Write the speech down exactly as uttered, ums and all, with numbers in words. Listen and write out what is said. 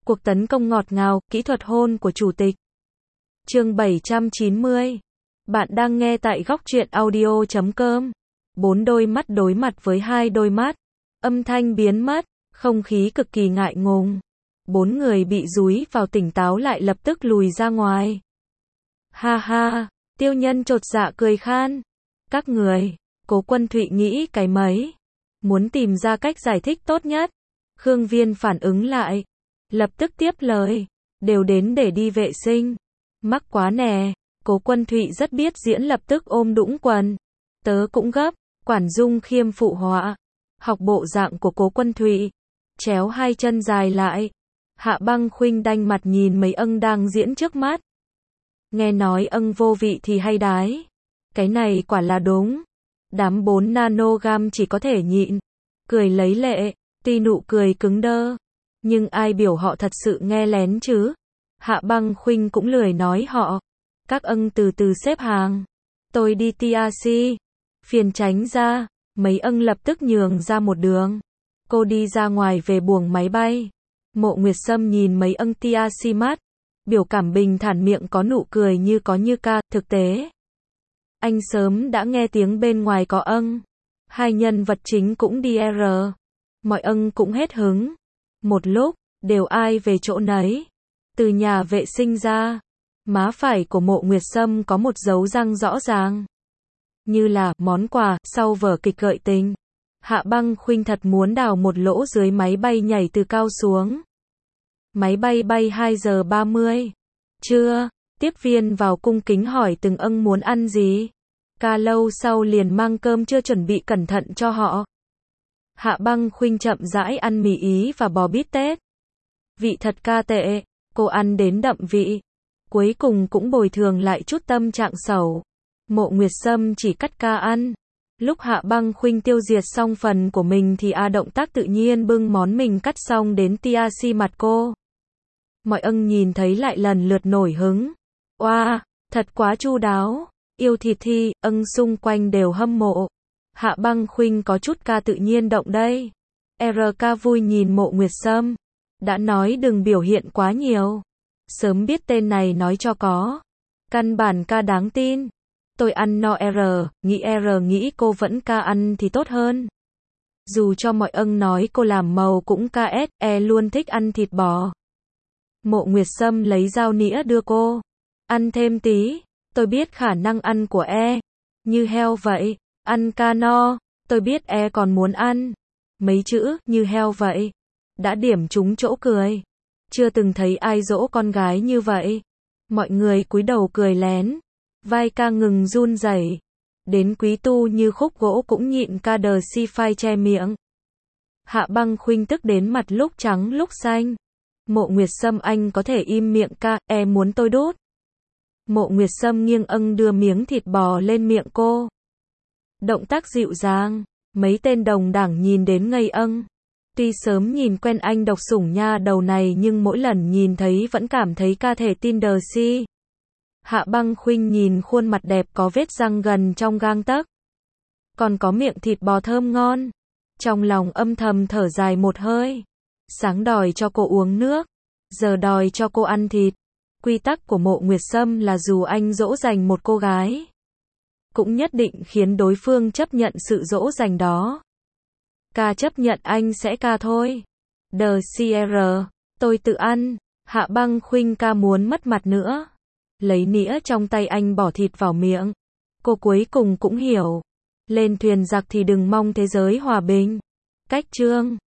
Cuộc tấn công ngọt ngào, kỹ thuật hôn của chủ tịch. Chương bảy trăm chín mươi. Bạn đang nghe tại góc truyện audio chấm com. Bốn đôi mắt đối mặt với hai đôi mắt. Âm thanh biến mất, không khí cực kỳ ngại ngùng. Bốn người bị dúi vào tỉnh táo lại lập tức lùi ra ngoài. Ha ha, Tiêu Nhân chột dạ cười khan. Các người, Cố Quân Thụy nghĩ cái mấy. Muốn tìm ra cách giải thích tốt nhất. Khương Viên phản ứng lại. Lập tức tiếp lời. Đều đến để đi vệ sinh. Mắc quá nè. Cố Quân Thụy rất biết diễn lập tức ôm đũng quần. Tớ cũng gấp. Quản Dung Khiêm phụ họa. Học bộ dạng của Cố Quân Thụy. Chéo hai chân dài lại. Hạ Băng Khuynh đanh mặt nhìn mấy âng đang diễn trước mắt. Nghe nói âng vô vị thì hay đái. Cái này quả là đúng. Đám bốn nanogam chỉ có thể nhịn. Cười lấy lệ. Tuy nụ cười cứng đơ. Nhưng ai biểu họ thật sự nghe lén chứ. Hạ Băng Khuynh cũng lười nói họ. Các âng từ từ xếp hàng. Tôi đi tê rờ xê. Phiền tránh ra. Mấy âng lập tức nhường ra một đường. Cô đi ra ngoài về buồng máy bay. Mộ Nguyệt Sâm nhìn mấy âng tê rờ xê mắt. Biểu cảm bình thản, miệng có nụ cười như có như ca. Thực tế, anh sớm đã nghe tiếng bên ngoài có âng. Hai nhân vật chính cũng đi R. Mọi âng cũng hết hứng. Một lúc, đều ai về chỗ nấy. Từ nhà vệ sinh ra, má phải của Mộ Nguyệt Sâm có một dấu răng rõ ràng. Như là món quà sau vở kịch gợi tình. Hạ Băng Khuynh thật muốn đào một lỗ dưới máy bay nhảy từ cao xuống. Máy bay bay hai giờ ba mươi. Trưa, tiếp viên vào cung kính hỏi từng âng muốn ăn gì. Ca lâu sau liền mang cơm chưa chuẩn bị cẩn thận cho họ. Hạ Băng Khuynh chậm rãi ăn mì Ý và bò bít tết. Vị thật ca tệ, cô ăn đến đậm vị. Cuối cùng cũng bồi thường lại chút tâm trạng xấu. Mộ Nguyệt Sâm chỉ cắt ca ăn. Lúc Hạ Băng Khuynh tiêu diệt xong phần của mình thì A động tác tự nhiên bưng món mình cắt xong đến tê rờ xê mặt cô. Mọi âng nhìn thấy lại lần lượt nổi hứng. Oa, thật quá chu đáo. Yêu thịt thi, âng xung quanh đều hâm mộ. Hạ Băng Khuynh có chút ca tự nhiên động đây. rờ ca vui nhìn Mộ Nguyệt Sâm. Đã nói đừng biểu hiện quá nhiều. Sớm biết tên này nói cho có. Căn bản ca đáng tin. Tôi ăn no R, nghĩ R nghĩ cô vẫn ca ăn thì tốt hơn. Dù cho mọi âng nói cô làm màu cũng ca ét, E luôn thích ăn thịt bò. Mộ Nguyệt Sâm lấy dao nĩa đưa cô. Ăn thêm tí, tôi biết khả năng ăn của E. Như heo vậy, ăn ca no, tôi biết E còn muốn ăn. Mấy chữ, như heo vậy. Đã điểm trúng chỗ cười. Chưa từng thấy ai dỗ con gái như vậy. Mọi người cúi đầu cười lén. Vai ca ngừng run rẩy. Đến Quý Tu như khúc gỗ cũng nhịn ca đờ si phai che miệng. Hạ Băng Khuynh tức đến mặt lúc trắng lúc xanh. Mộ Nguyệt Sâm anh có thể im miệng ca, E muốn tôi đút. Mộ Nguyệt Sâm nghiêng âng đưa miếng thịt bò lên miệng cô. Động tác dịu dàng, mấy tên đồng đảng nhìn đến ngây âng. Tuy sớm nhìn quen anh độc sủng nha đầu này nhưng mỗi lần nhìn thấy vẫn cảm thấy ca thể tin đờ si. Hạ Băng Khuynh nhìn khuôn mặt đẹp có vết răng gần trong gang tấc. Còn có miệng thịt bò thơm ngon. Trong lòng âm thầm thở dài một hơi. Sáng đòi cho cô uống nước. Giờ đòi cho cô ăn thịt. Quy tắc của Mộ Nguyệt Sâm là dù anh dỗ dành một cô gái. Cũng nhất định khiến đối phương chấp nhận sự dỗ dành đó. Ca chấp nhận anh sẽ ca thôi. Đờ xê rờ, tôi tự ăn. Hạ Băng Khuynh ca muốn mất mặt nữa. Lấy nĩa trong tay anh bỏ thịt vào miệng. Cô cuối cùng cũng hiểu. Lên thuyền giặc thì đừng mong thế giới hòa bình. Cách chương